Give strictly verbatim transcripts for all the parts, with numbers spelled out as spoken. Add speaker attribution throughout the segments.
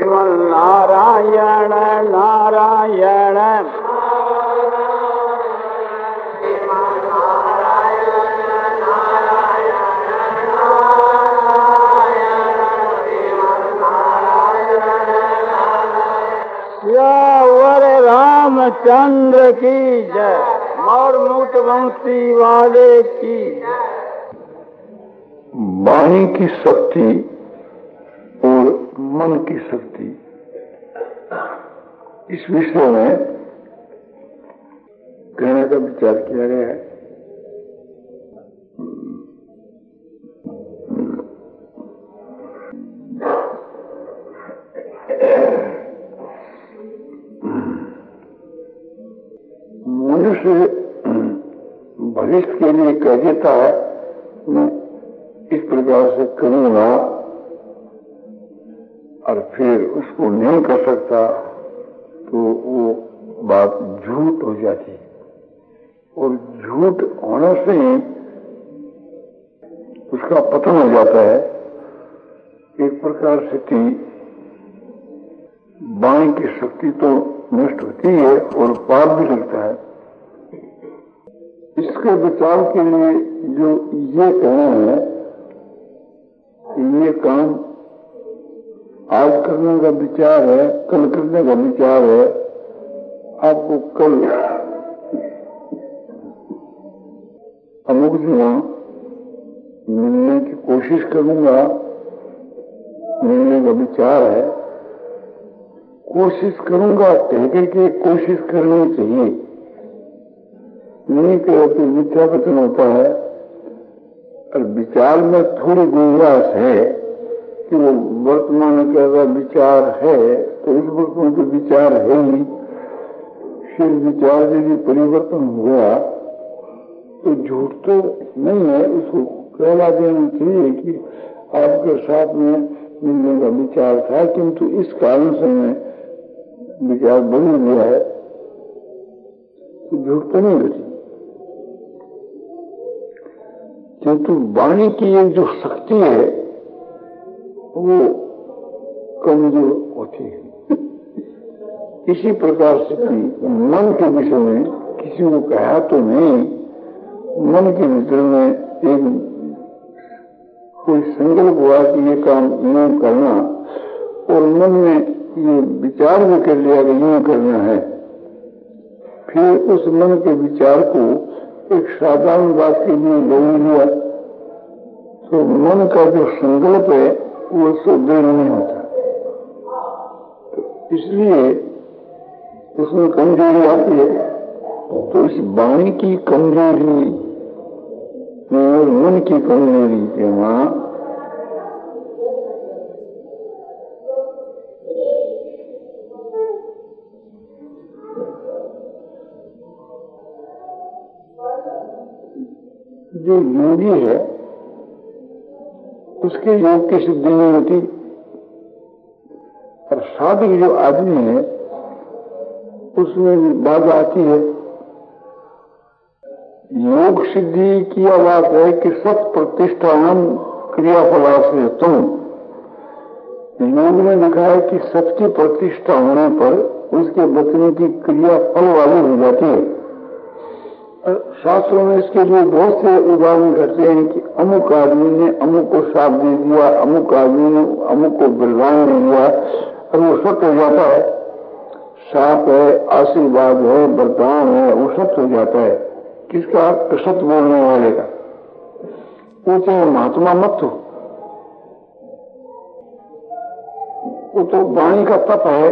Speaker 1: नारायण नारायण सियावर रामचंद्र की जय। और मुक्त वंशी वाले की।
Speaker 2: वाणी की शक्ति और मन की शक्ति, इस विषय में कहने का विचार किया गया है। मनुष्य भविष्य के लिए कह देता है मैं इस प्रकार से करूंगा, और फिर उसको नहीं कर सकता तो वो बात झूठ हो जाती है। और झूठ होने से ही उसका पतन हो जाता है। एक प्रकार से थी वाणी की शक्ति तो नष्ट होती है और पाप भी लगता है। इसके बचाव के लिए जो ये कहना है कि ये काम आज करने का विचार है, कल करने का विचार है, आपको कल अमुक जगह मिलने की कोशिश करूंगा, मिलने का विचार है, कोशिश करूंगा कह के कोशिश करनी चाहिए, नहीं कहे तो मिथ्यापतन होता है। और विचार में थोड़ी गुंजाइश है कि वो वर्तमान का अगर विचार है तो इस वर्तमान का विचार है ही, फिर विचार यदि परिवर्तन हुआ तो झूठ तो नहीं है, उसको कहला देना चाहिए कि आपके साथ में मिलने का विचार था, किंतु इस कारण से मैं विचार बदल गया है, तो झूठ तो नहीं घटी। किंतु वाणी की एक जो शक्ति है वो कमजोर होती है। इसी प्रकार से मन के विषय में किसी को कहा तो नहीं, मन के भीतर में एक कोई संकल्प हुआ कि ये काम यूं करना, और मन में ये विचार भी कर लिया कि यूं करना है। फिर उस मन के विचार को एक साधारण बात के लिए ले लिया तो मन का जो संकल्प है वो सुदृढ़ नहीं होता। तो इसलिए उसमें कमजोरी आती है। तो इस वाणी की कमजोरी और मन की कमजोरी के वहां जो योगी है उसके योग की सिद्धि नहीं होती, और साधक जो आदमी है उसमें भी बाधा आती है। योग सिद्धि की बात है कि सत प्रतिष्ठान क्रियाफलाश्रय तुम, योग में लिखा है कि सत की प्रतिष्ठा होने पर उसके बचने की क्रिया फल वाली हो जाती है। शास्त्रों में इसके लिए बहुत से उदाहरण करते हैं कि अमुक आदमी ने अमुक को साथ दे दिया, अमुक आदमी ने अमुक को बलवान दे दिया, और वो सत्य हो जाता है। साप है, आशीर्वाद है, वरदान है, वो सत्य हो जाता है। किसका? सत्य बोलने वाले का। वो चाहे महात्मा मत हो, वो तो वाणी का तप है।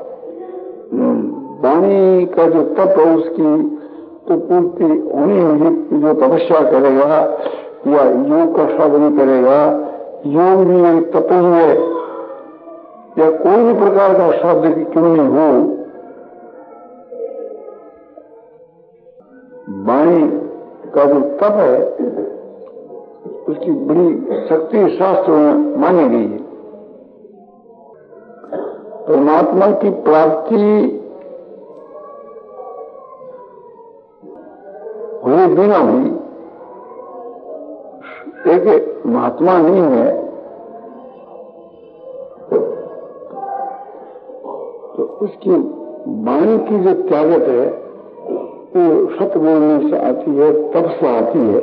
Speaker 2: वाणी का जो तप है उसकी तो पूर्ति होनी होगी। जो तपस्या करेगा या योग का साधन करेगा, योग भी एक तप ही है, या कोई भी प्रकार का साधन क्यों नहीं हो, वाणी का जो तप है उसकी बड़ी शक्ति शास्त्रों में मानी गई है। परमात्मा की प्राप्ति हुए बिना भी एक महात्मा नहीं है, उसकी वाणी की जो त्यागत है वो सत्य बोलने से आती है, तब से आती है।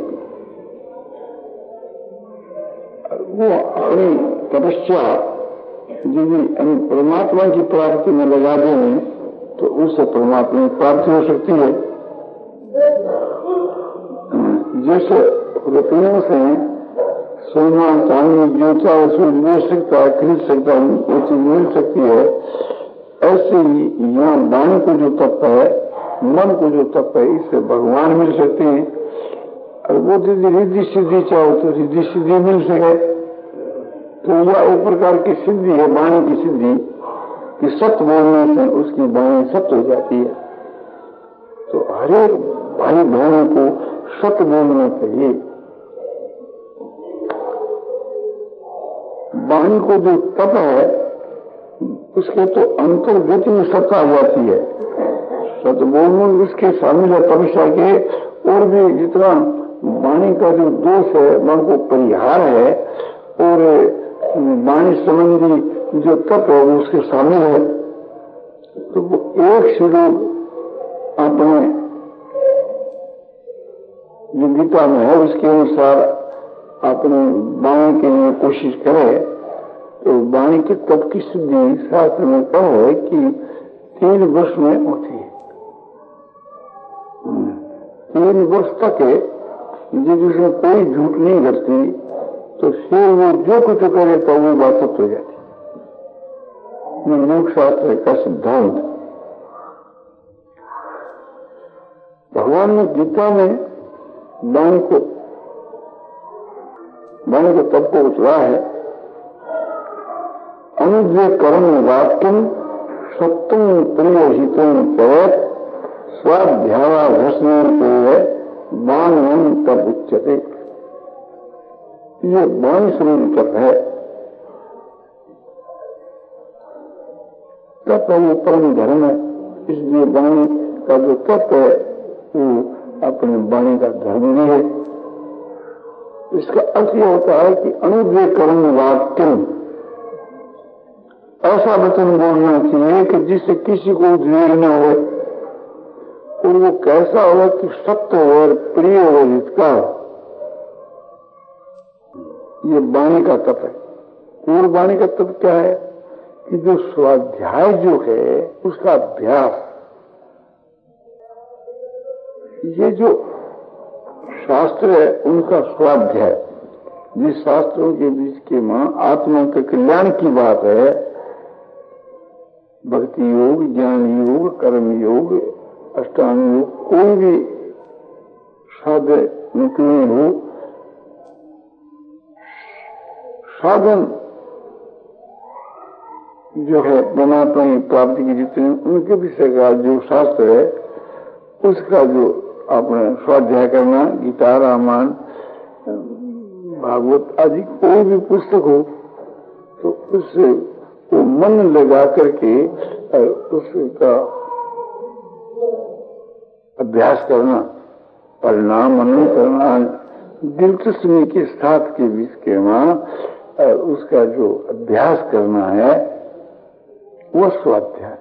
Speaker 2: वो अपनी तपस्या यदि परमात्मा की प्राप्ति में लगा दें तो उससे परमात्मा की प्राप्ति हो सकती है। जैसे रुपयों से सोना चांदी जूता उसमें मिल सकता है, खरीद सकता है, वो चीज मिल सकती है, ऐसे ही यहाँ वाणी को जो तप है, मन को जो तप है, इससे भगवान मिल सकते हैं। और वो यदि रिद्धि सिद्धि चाहो तो रिद्धि सिद्धि मिल सके, तो यह एक प्रकार की सिद्धि है, वाणी की सिद्धि, कि सत्य बोलने से उसकी वाणी सत्य हो जाती है। तो हरेक भाई बहनों को सत्य बोलना चाहिए। वाणी को जो तप है उसके तो अंतर्गति में सत्ता आ जाती है। सत्य बोलने उसके शामिल है तपस्या के, और भी जितना वाणी का जो दोष है मन को परिहार है, और वाणी संबंधी जो तप है वो उसके शामिल है। तो वो एक से लोग अपने जो गीता में है उसके अनुसार अपने वाणी के लिए कोशिश करे, तो वाणी के तप की सिद्धि शास्त्र में कहा है कि तीन वर्ष में होती है। तीन वर्ष तक यदि उसमें कोई झूठ नहीं करती तो फिर वो जो कुछ करे तो वो बात सत्य हो जाती है। योग शास्त्र का सिद्धांत भगवान ने गीता में वाणी को वाणी के तप को उतरा है। अनुद्वेग कर्म वाक्यम सत्यम प्रिय हितम चेत स्वाध्यायाभ्यसन वाणियम तप उच्यते। ये वाणी शरीर तप है। तप वो परम धर्म है, इसलिए वाणी का जो तप है वो अपने वाणी का धर्म भी है। इसका अर्थ यह होता है कि अनुद्वेग कर्म वाक्यम, ऐसा वचन बोलना चाहिए कि जिससे किसी को उद्वेग न हो, और वो कैसा हो कि सत्य हो और प्रिय हो जिसका। ये वाणी का तप है। और वाणी का तप क्या है कि जो स्वाध्याय जो है उसका अभ्यास, ये जो शास्त्र है उनका स्वाध्याय, जिस शास्त्रों के बीच के मां आत्मा के कल्याण की बात है, भक्ति योग, ज्ञान योग, कर्म योग, अष्टांग योग, कोई भी साधन क्यों हो, साधन जो है परमात्मा की प्राप्ति की जितने उनके विषय का जो शास्त्र है उसका जो अपने स्वाध्याय करना, गीता, रामायण, भागवत आदि कोई भी पुस्तक हो तो उससे वो मन लगा करके उसका अभ्यास करना, पढ़ना, मनन करना, दिलचस्पी के साथ के बीच के वहां उसका जो अभ्यास करना है वो स्वाध्याय।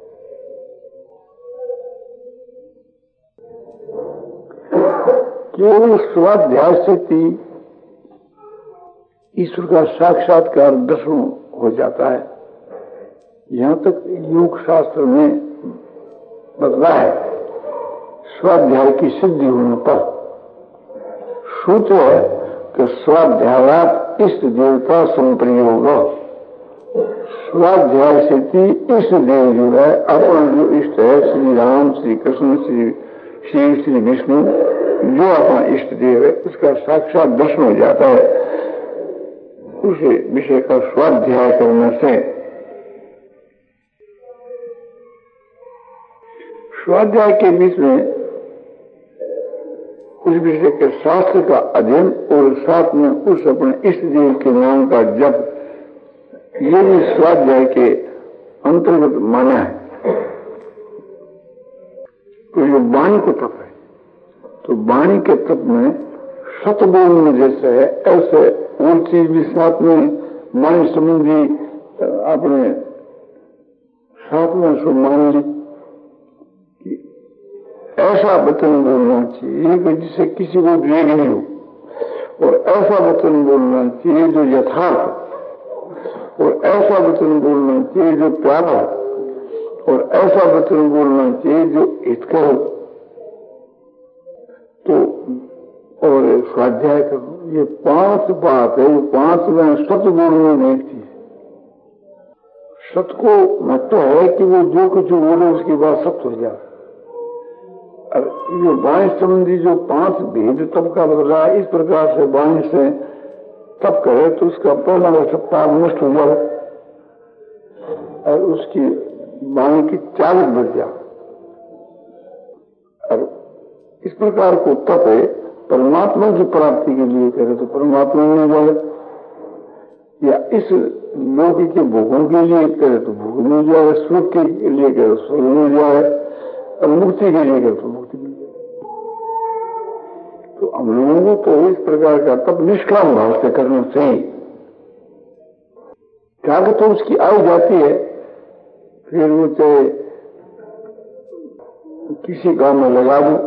Speaker 2: केवल स्वाध्याय से ही ईश्वर का साक्षात्कार दर्शन हो जाता है। यहां तक योग शास्त्र में बदला है स्वाध्याय की सिद्धि होने पर। सूत्र है कि स्वाध्यायात इष्ट देवता संप्रयोग। स्वाध्याय से इष्ट देव जो है अपना जो इष्ट है, श्री राम, श्री कृष्ण, श्री श्री श्री विष्णु, जो अपना इष्ट देव है उसका साक्षात दर्शन हो जाता है। उस विषय का स्वाध्याय करने से स्वाध्याय के बीच में उस विषय के शास्त्र का अध्ययन और साथ में उस अपने इष्ट देव के नाम का जप, ये भी स्वाध्याय के अंतर्गत माना है। तो ये वाणी को तप है, तो वाणी के तप में सत्य बोलने जैसे है ऐसे और चीज भी साथ में वाणी संबंधी अपने साथ में सो मान ली कि ऐसा वचन बोलना चाहिए कि जिससे किसी को वेग नहीं हो, और ऐसा वचन बोलना चाहिए जो यथार्थ, और ऐसा वचन बोलना चाहिए जो प्यारा, और ऐसा वचन बोलना चाहिए जो हितकर हो। तो और स्वाध्याय करो, ये पांच बात है। वो पांच में सत्य बोलने में एक चीज, सत्य को महत्व है कि वो जो कुछ बोले उसकी बात सत्य हो जाए। अब ये वाणी संबंधी जो पांच भेद तब का बदल रहा है, इस प्रकार से वाणी से तब करे तो उसका पहला सत्ता नष्ट हो जाए और उसकी वाणी की चालक बढ़ जाए। और इस प्रकार को तप है परमात्मा की प्राप्ति के लिए करे तो परमात्मा में जाए, या इस लोक के भोगों के लिए करे तो भोग में जाए, सुख के लिए करे तो सुख में जाए, और मुक्ति के लिए करे तो मुक्ति मिल जाए। तो हम लोगों को तो इस प्रकार का तप निष्काम भाव से करना चाहिए। क्या तो उसकी आयु जाती है, फिर वो चाहे किसी काम में लगा दो,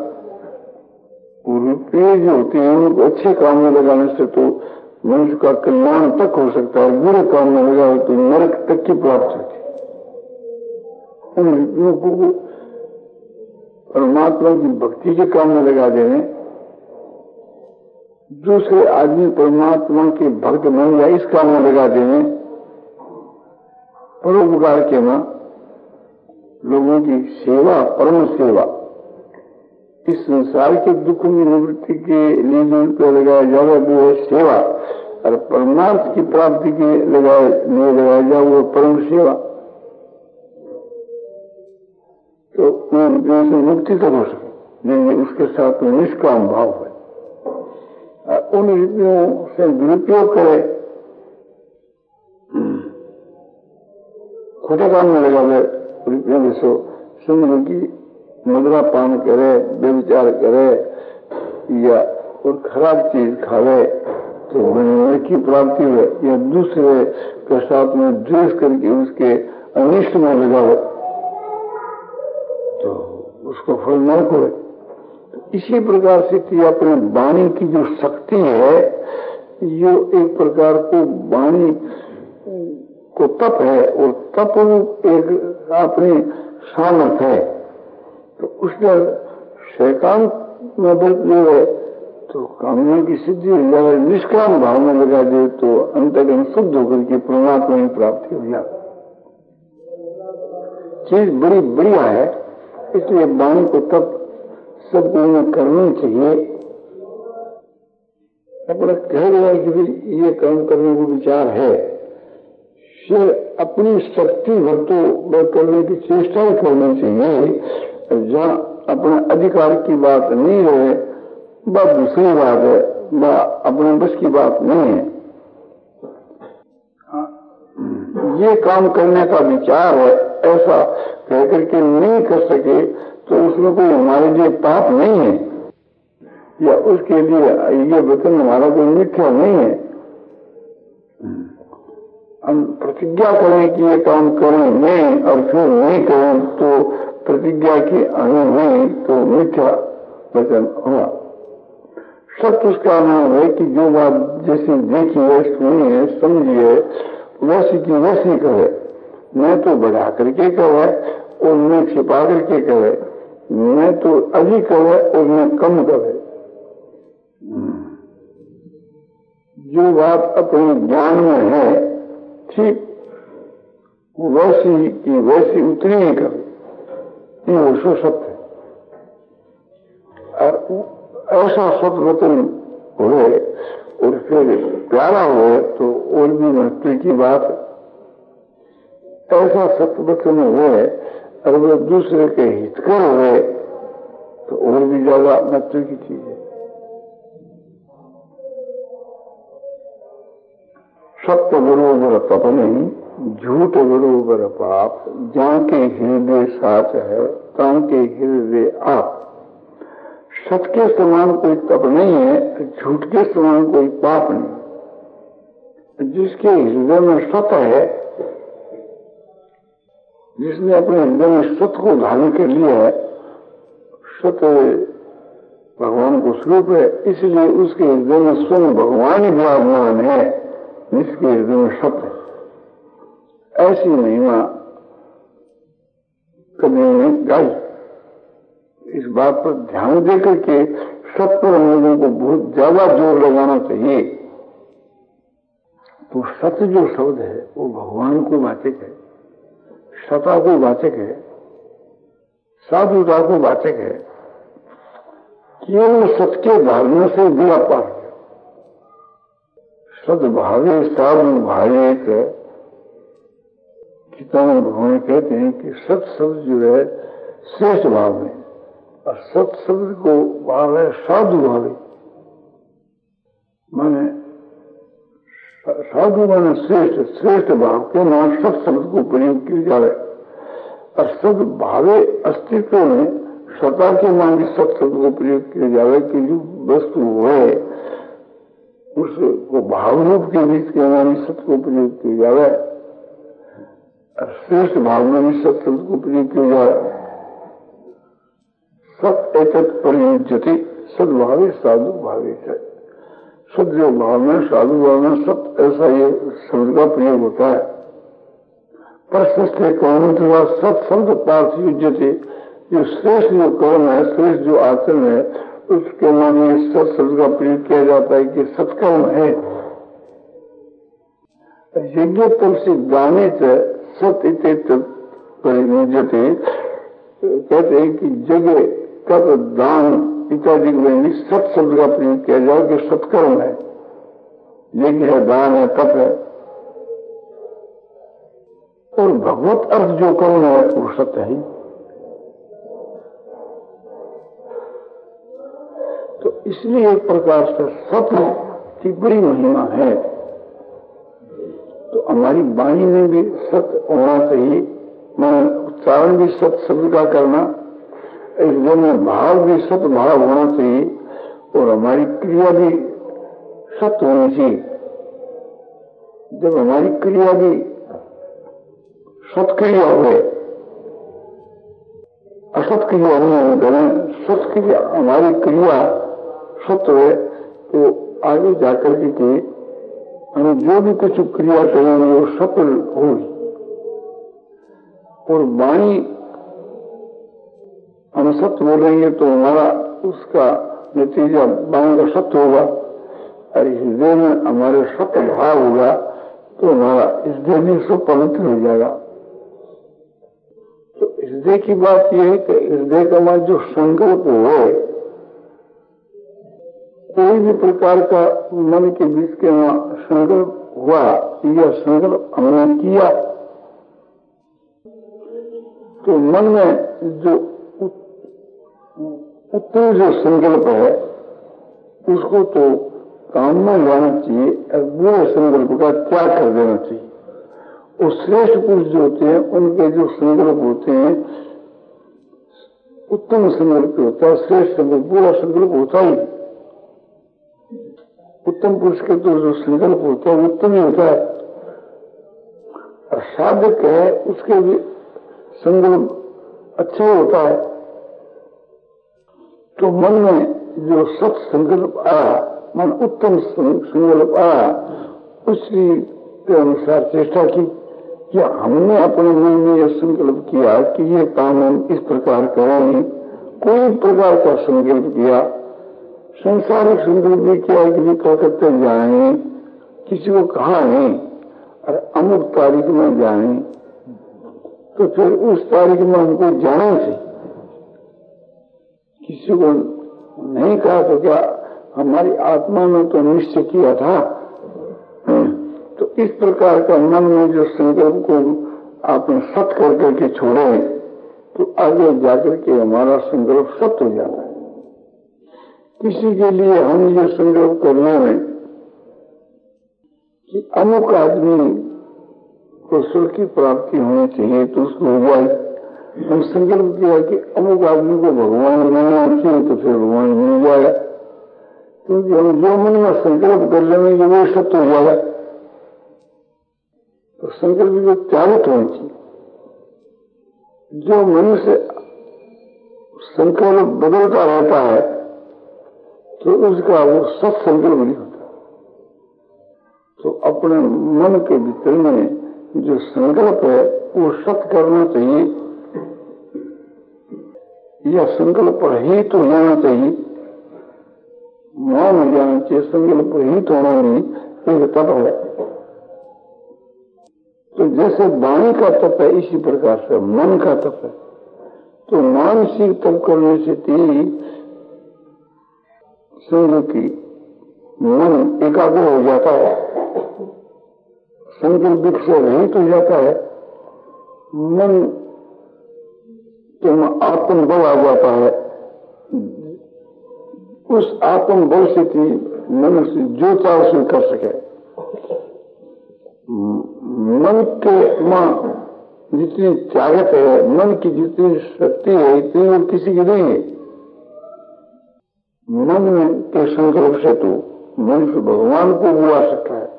Speaker 2: रुपये जो होते हैं उनको अच्छे काम में लगाने से तो मनुष्य का कल्याण तक हो सकता है, बुरे काम में लगाओ तो नरक तक की प्राप्ति होती है। उन रुपयों को परमात्मा की भक्ति के काम में लगा देने, दूसरे आदमी परमात्मा के भक्त बन जाए इस काम में लगा देने, परोपकार के मां लोगों की सेवा, परम सेवा, इस संसार के दुख की निवृत्ति के लिए जो लगाया जाए वो है सेवा, और परमार्थ की प्राप्ति के लगाए नहीं लगाया जाए वो परम सेवा। तो उन मुक्ति तक हो सके, लेकिन उसके साथ में निष्काम भाव है। उन रुपयों से दुरुपयोग करे, खोटे काम में लगा दे रुपयों में, सो समझ की मुद्रा पान करे, व्यभिचार करे या और खराब चीज खावे तो नरक की प्राप्ति हो, या दूसरे के साथ में द्वेष करके उसके अनिष्ट में लगावे तो उसको फल नरक हो। तो इसी प्रकार से कि अपने वाणी की जो शक्ति है, ये एक प्रकार को वाणी को तप है, और तप एक अपनी सामर्थ है। तो उसने शैतान में बल जो है तो कामना की सिद्धि हो जाए, निष्काम भाव में लगा दे तो अंतर्गत शुद्ध होकर के परमात्मा की प्राप्ति हो जाए। चीज बड़ी बढ़िया है, इसलिए वाणी को तब सबको में करनी चाहिए। अपना कह रहा है कि ये काम करने को विचार है, फिर अपनी शक्ति भर तो करने की चेष्टा ही करनी चाहिए। जहाँ अपने अधिकार की बात नहीं रहे, वह दूसरी बात है, वह अपने बस की बात नहीं है। ये काम करने का विचार है, ऐसा कहकर के नहीं कर सके तो उसमें कोई हमारे लिए पाप नहीं है, या उसके लिए ये वचन हमारा कोई मिथ्या नहीं है। हम प्रतिज्ञा करें कि ये काम करें नहीं और फिर नहीं करें तो प्रतिज्ञा की अनु हुई तो मिथ्या वचन हुआ। सत्य उसका नाम है कि जो बात जैसी देखी है, सुनी है, समझी है, वैसी की वैसी कहे, न तो बढ़ा करके कहे और न छिपा करके कहे, न तो अधिक कहे और न कम कहे। जो बात अपने ज्ञान में है ठीक वैसी की वैसी उतनी ही करे, ये उसको सत्य है। ऐसा सत्य वचन हुए और फिर प्यारा हुए तो और भी महत्व की बात है। ऐसा सत्य वचन हुए और वो दूसरे के हितकर हुए तो और भी ज्यादा महत्व की चीज है। सत्य बरोबर तप नहीं, झूठ बरोबर पाप, जहाँ के हृदय साच है तां के हृदय आप। सत्य के समान कोई तप नहीं है, झूठ के समान कोई पाप नहीं। जिसके हृदय में सत्य है जिसने अपने हृदय में सत्य को धारण कर लिया है, सत्य भगवान को स्वरूप है, इसलिए उसके हृदय में स्वयं भगवान ही विराजमान है, जिसके हृदय में सत्य। ऐसी महिमा कवियों ने गाई। इस बात पर ध्यान देकर के सत्य पर हम लोगों को बहुत ज्यादा जोर लगाना चाहिए। तो सत्य जो शब्द है वो भगवान को वाचक है, सता को वाचक है, साधुता को वाचक है। केवल सत्य के धारणा से दिया पार है। सद्भावे साधु भावेत, गीता में भगवान कहते हैं कि सत शब्द जो है श्रेष्ठ भाव में, और सत शब्द को भाव है साधु भावे। माने साधु माने श्रेष्ठ, श्रेष्ठ भाव के नाम सत शब्द को प्रयोग किया जाए। और सद भावे अस्तित्व में सता के मान भी सत शब्द को प्रयोग किया जाए कि जो वस्तु है उसको भाव रूप के बीच के मान सत्य को प्रयोग किया जाए। श्रेष्ठ भाव में भी सत शब्द को प्रयोग किया जाए। सत एक प्रयुज्यति सद्भावे साधु भावे है। सद जो भाव में, साधु भाव में सत, ऐसा ये शब्द का प्रयोग होता है। पर श्रेष्ठ कौन सत शब्द पार्थ युज्यते, जो श्रेष्ठ जो कर्म है, श्रेष्ठ जो आचरण है, उसके माने सत शब्द का प्रयोग किया जाता है कि सत्कर्म है। यज्ञ तुलसी गाने सत इत प्रयुज्यते, कहते हैं कि जगह तप दान इत्यादि में सत शब्द का प्रयोग किया जाए कि सत्कर्म है। यज्ञ है, दान है, तप है। और भगवत अर्थ जो कर्म है वो सत्य है। तो इसलिए एक प्रकार से सत्य की बड़ी महिमा है। तो हमारी वाणी में भी सत्य होना चाहिए, मैं उच्चारण भी सत्य शब्द का करना, हृदय में भाव भी सत्य भाव होना चाहिए, और हमारी क्रिया भी सत्य होनी चाहिए। जब हमारी क्रिया भी सत्क्रिया हुए, असत क्रिया नहीं करें, सत्क्रिया हमारी क्रिया सत्य है, तो आगे जाकर के हम जो भी कुछ क्रिया करेंगे वो सफल होगी। और वाणी हम सत्य बोलेंगे तो हमारा उसका नतीजा वाणी का सत्य होगा, और हृदय में हमारे सत्य भाव होगा तो हमारा हृदय भी सब पवित्र हो जाएगा। तो हृदय की बात यह है कि हृदय का हमारा जो संकल्प हो, कोई भी प्रकार का मन के बीच के वहां संकल्प हुआ, यह संकल्प हमने किया, तो मन में जो उत्तर जो संकल्प है उसको तो काम में लाना चाहिए, और बुरे संकल्प का त्याग कर देना चाहिए। और श्रेष्ठ पुरुष जो होते हैं उनके जो संकल्प होते हैं उत्तम संकल्प होता है, श्रेष्ठ संकल्प, बुरा संकल्प होता ही। उत्तम पुरुष के तो जो संकल्प होता है उत्तम ही होता है, और साधक है उसके भी संकल्प अच्छा होता है। तो मन में जो सत संकल्प आया, मन उत्तम संकल्प आया, उसी के अनुसार चेष्टा की कि हमने अपने मन में यह संकल्प किया कि ये काम हम इस प्रकार करेंगे। कोई प्रकार का संकल्प किया, संसारिक संकल्प भी किया कि भी कलकत्ते जाएंगे, किसी को कहा नहीं, और अमुक तारीख में जाएंगे, तो फिर उस तारीख में हमको जाना चाहिए। किसी को नहीं कहा तो क्या हमारी आत्मा में तो निश्चय किया था। तो इस प्रकार का मन में जो संकल्प को आपने सत्य कर करके छोड़े, तो आगे जाकर के हमारा संकल्प सत्य हो जाता है। किसी के लिए हम ये संकल्प करने में कि अमुक आदमी को सुख की प्राप्ति होनी चाहिए, तो उसको हुआ हम संकल्प किया कि अमुक आदमी को भगवान मिलना चाहिए, तो फिर भगवान मिल जाएगा। क्योंकि हम जो मन में संकल्प कर लेंगे वो सत्य हो जाएगा। तो संकल्प जो त्यागित होनी चाहिए, जो मनुष्य संकल्प बदलता रहता है तो उसका वो सत्संकल्प नहीं होता। तो अपने मन के भीतर में जो संकल्प है वो सत्य करना चाहिए या संकल्प रहित तो होना चाहिए, मौन हो जाना चाहिए, संकल्प रहित होना नहीं, एक तप है। तो जैसे वाणी का तप है इसी प्रकार से मन का तप है। तो मानसिक तप करने से तेरी समझो कि मन एकाग्र हो जाता है, संकल्प से रहित हो जाता है, मन तुम आत्म बल आ जाता है। उस आत्म बल से कि मनुष्य जो चाह उसे कर सके। मन के मां जितनी ताकत है, मन की जितनी शक्ति है, इतनी और किसी की नहीं है। मन में के संकल्प से तो मनुष्य भगवान को बुला सकता है।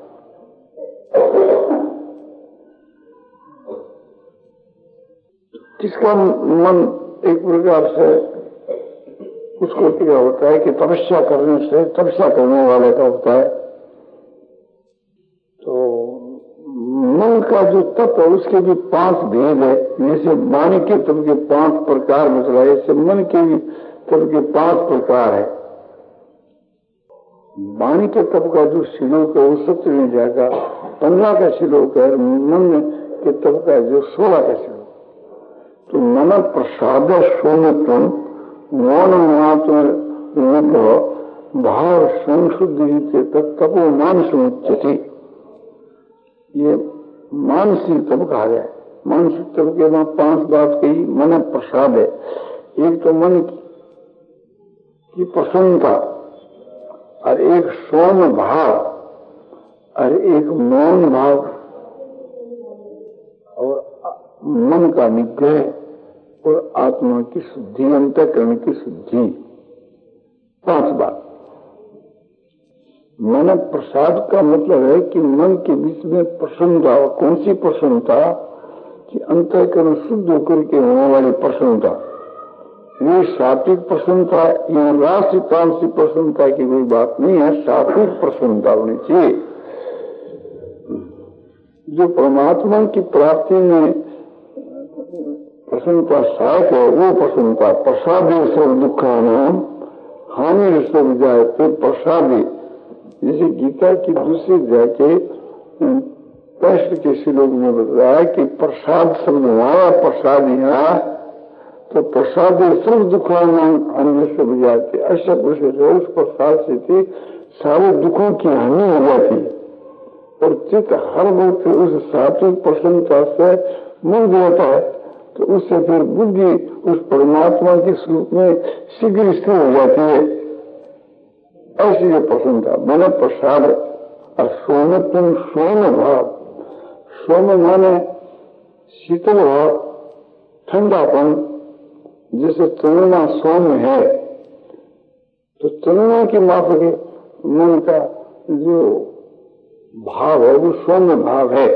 Speaker 2: किसका मन एक प्रकार से उसको क्या होता है कि तपस्या करने से तपस्या करने वाले का होता है। तो मन का जो तप है उसके भी पांच भेद है। जैसे वाणी के तप के पांच प्रकार बतलाए, ऐसे मन के भी तप के पांच प्रकार है। वाणी के तप का जो श्लोक है वो सत्य में जाएगा, पंद्रह का श्लोक है। मन के तप का जो सोलह का श्लोक। तो मन प्रसाद सोमत्व मौन महात्म भाव संशुद्धि तपो मानस उच्यते। ये मानसिक तप कहा गया। मानसिक तप के वहां पांच बात कही। मन प्रसाद है, एक तो मन की प्रसन्नता, और एक सोम भाव, और एक मौन भाव, और मन का निग्रह और आत्मा की शुद्धि, अंतःकरण की शुद्धि। पांच बात। मन प्रसाद का मतलब है कि मन के बीच में प्रसन्नता। कौन सी प्रसन्नता? कि अंतःकरण शुद्ध होकर के होने वाली प्रसन्नता। ये सात्विक प्रसन्नता या राष्ट्रीय तामसिक प्रसन्नता की कोई बात नहीं है। सात्विक प्रसन्नता होनी चाहिए जो परमात्मा की प्राप्ति में प्रसन्नता साथ है। वो प्रसन्नता प्रसाद सब दुखा नाम हानि सब जाए तो प्रसादी। जैसे गीता की दूसरी जाके पैंसठ के श्लोक में बताया कि प्रसाद शब्द हमारा प्रसाद यहाँ, तो प्रसाद सब दुखा नाम अन्य सब जाते। ऐसा कुछ उस प्रसाद से थी सारे दुखों की हानि हो जाती है और चित्त हर वक्त उस सात्विक प्रसन्नता से मुक्त होता है। तो उससे फिर बुद्धि उस परमात्मा के स्वरूप में शीघ्र स्थिर हो जाती है। ऐसी ये प्रसन्नता मन प्रसाद। और सोमत्व सोम भाव। सोम माने शीतल भाव, ठंडापन। जैसे चंद्रमा सोम है तो चंद्रमा की माफक मन का जो भाव है वो सोम भाव है।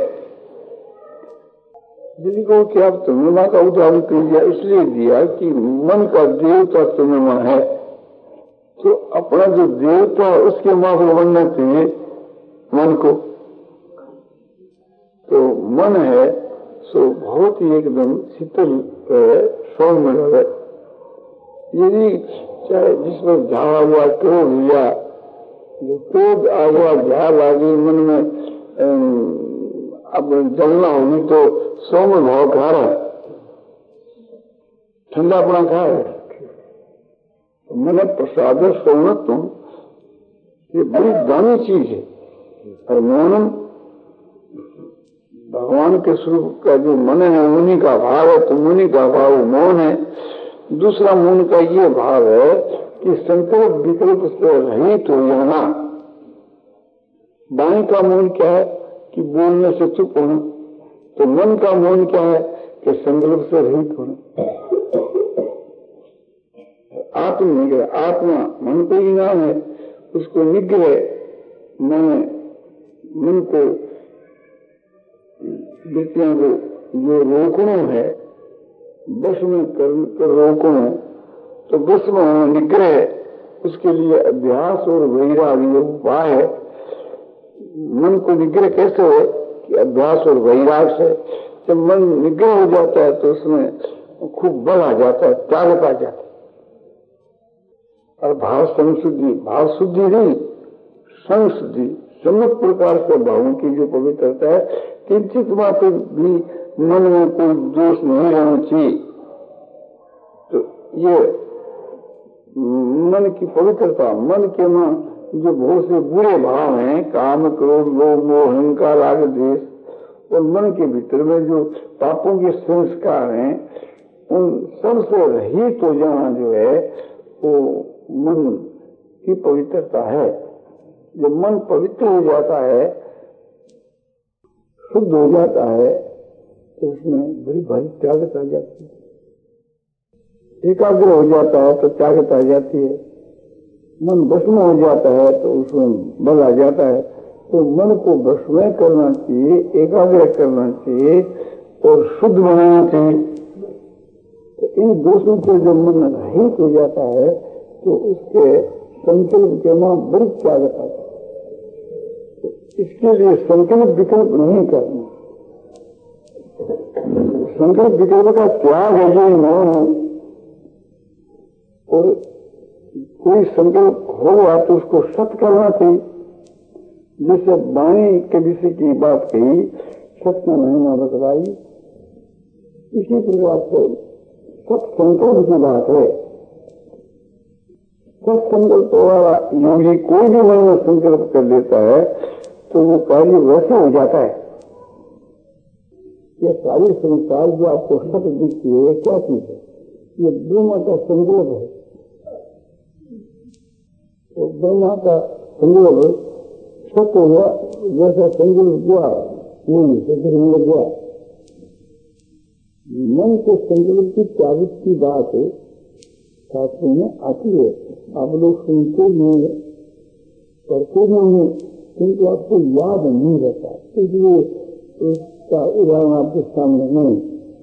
Speaker 2: जिनको कि आप चंद्रमा का उदाहरण कर दिया इसलिए दिया कि मन का देवता चंद्रमा है। तो अपना जो देवता है उसके माफक बनना चाहिए मन को। तो मन है सो बहुत ही एकदम शीतल सौम्य है। यदि चाहे जिसमें झाड़ा हुआ क्रोध हुआ, जो क्रोध आ हुआ झाड़ आ गई मन में अब जलना होगी तो सौम्य भाव खा रहा है, ठंडा अपना खा रहा है। तो मन प्रसाद सौम्यत्व ये बड़ी दानी चीज है। और मौनम भगवान के स्वरूप का जो मन है उन्हीं का भाव है। तो उन्हीं का भाव मौन है। दूसरा मौन का ये भाव है कि संकल्प विकल्प से रहित हो जाना। वाणी का मौन क्या है कि बोलने से चुप होना। तो मन का मौन क्या है कि संकल्प से रहित होना। आत्म निग्रह, आत्मा मन को ही नाम है, उसको निग्रह मन मन को वृत्तियों को जो रोकना है बस में कर, कर रोको तो बस में होना निग्रह, उसके लिए अभ्यास और वैराग्य उपाय है। मन को निग्रह कैसे हो कि अभ्यास और वैराग से। जब मन निग्रह हो जाता है तो उसमें खूब बल आ जाता है, ताकत आ जाती है। और भाव संशुद्धि, भाव शुद्धि नहीं संशुद्धि, समस्त प्रकार से भावों की जो पवित्रता है, किंचित मात्र भी मन में कोई दोष नहीं रहना चाहिए। तो ये मन की पवित्रता, मन के में जो बहुत से बुरे भाव हैं, काम क्रोध लोभ मोह अहंकार आदि द्वेष, और मन के भीतर में जो पापों के संस्कार हैं, उन सबसे रहित हो जाना जो है वो मन की पवित्रता है। जब मन पवित्र हो जाता है, शुद्ध हो जाता है, तो उसमें बड़ी भारी त्यागत आ जाती है। एकाग्र हो जाता है तो त्यागत आ जाती है। मन भस्म हो जाता है तो उसमें बल आ जाता है। तो मन को भस्म करना चाहिए, एकाग्र करना चाहिए और शुद्ध बनाना चाहिए। तो इन दोषों से जब मन रहित हो जाता है तो उसके संकल्प के वहां बड़ी त्यागत आता है। तो इसके लिए संकल्प विकल्प नहीं करना। संकल्प विकल्प का त्याग है जो नहीं, और कोई संकल्प होगा तो उसको सत्य करना चाहिए। जैसे वाणी के विषय की बात कही, सत्य महिमा बतलाई, इसी प्रकार से सत्य संकल्प की बात है। सत्य संकल्प वाला योगी कोई भी मन में संकल्प कर लेता है तो वो कार्य वैसे हो जाता है। ये सारी संसार जो आपको सत्य दिखती है, क्या चीज है? ये ब्रह्मा का संकल्प है। तो ब्रह्मा का संकल्प सत्य हुआ, जैसा संकल्प हुआ नहीं तो फिर मिल गया। मन के संकल्प की त्यागत की बात शास्त्रों में आती है। आप लोग सुनते नहीं, करते नहीं, किंतु आपको याद नहीं रहता, इसलिए उसका उदाहरण आपके सामने नहीं।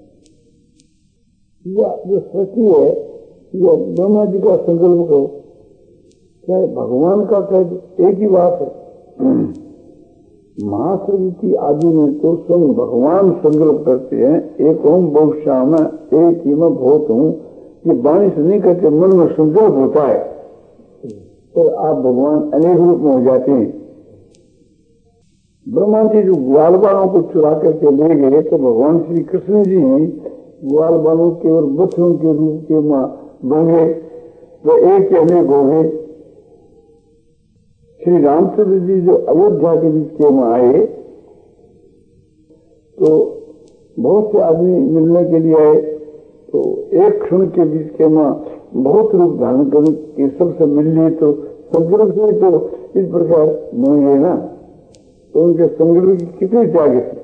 Speaker 2: या जो सृष्टि है, यह ब्रह्मा जी का संकल्प करो, चाहे भगवान का कहे, एक ही बात है। महासृष्टि की आदि में तो स्वयं भगवान संकल्प करते हैं, एक ओम बहुश्याम एक ही में बहुत हूँ। ये वाणी से नहीं कहते, मन में संकल्प होता है तो आप भगवान अनेक रूप में हो जाते हैं। ब्रह्मा जी जो ग्वाल बालों को चुरा करके ले गए तो भगवान श्री कृष्ण जी ग्वाल बालों के और बच्चों के रूप के मां बन गए, वो एक के अनेक हो गए। श्री रामचंद्र जी जो अयोध्या के बीच के में आए तो बहुत से आदमी मिलने के लिए आए, तो एक क्षण के बीच के में बहुत रूप धारण कर सबसे मिल लिए, तो संकल्प से तो इस प्रकार बन गए ना। तो उनके संकल्प की कितनी त्याग थी।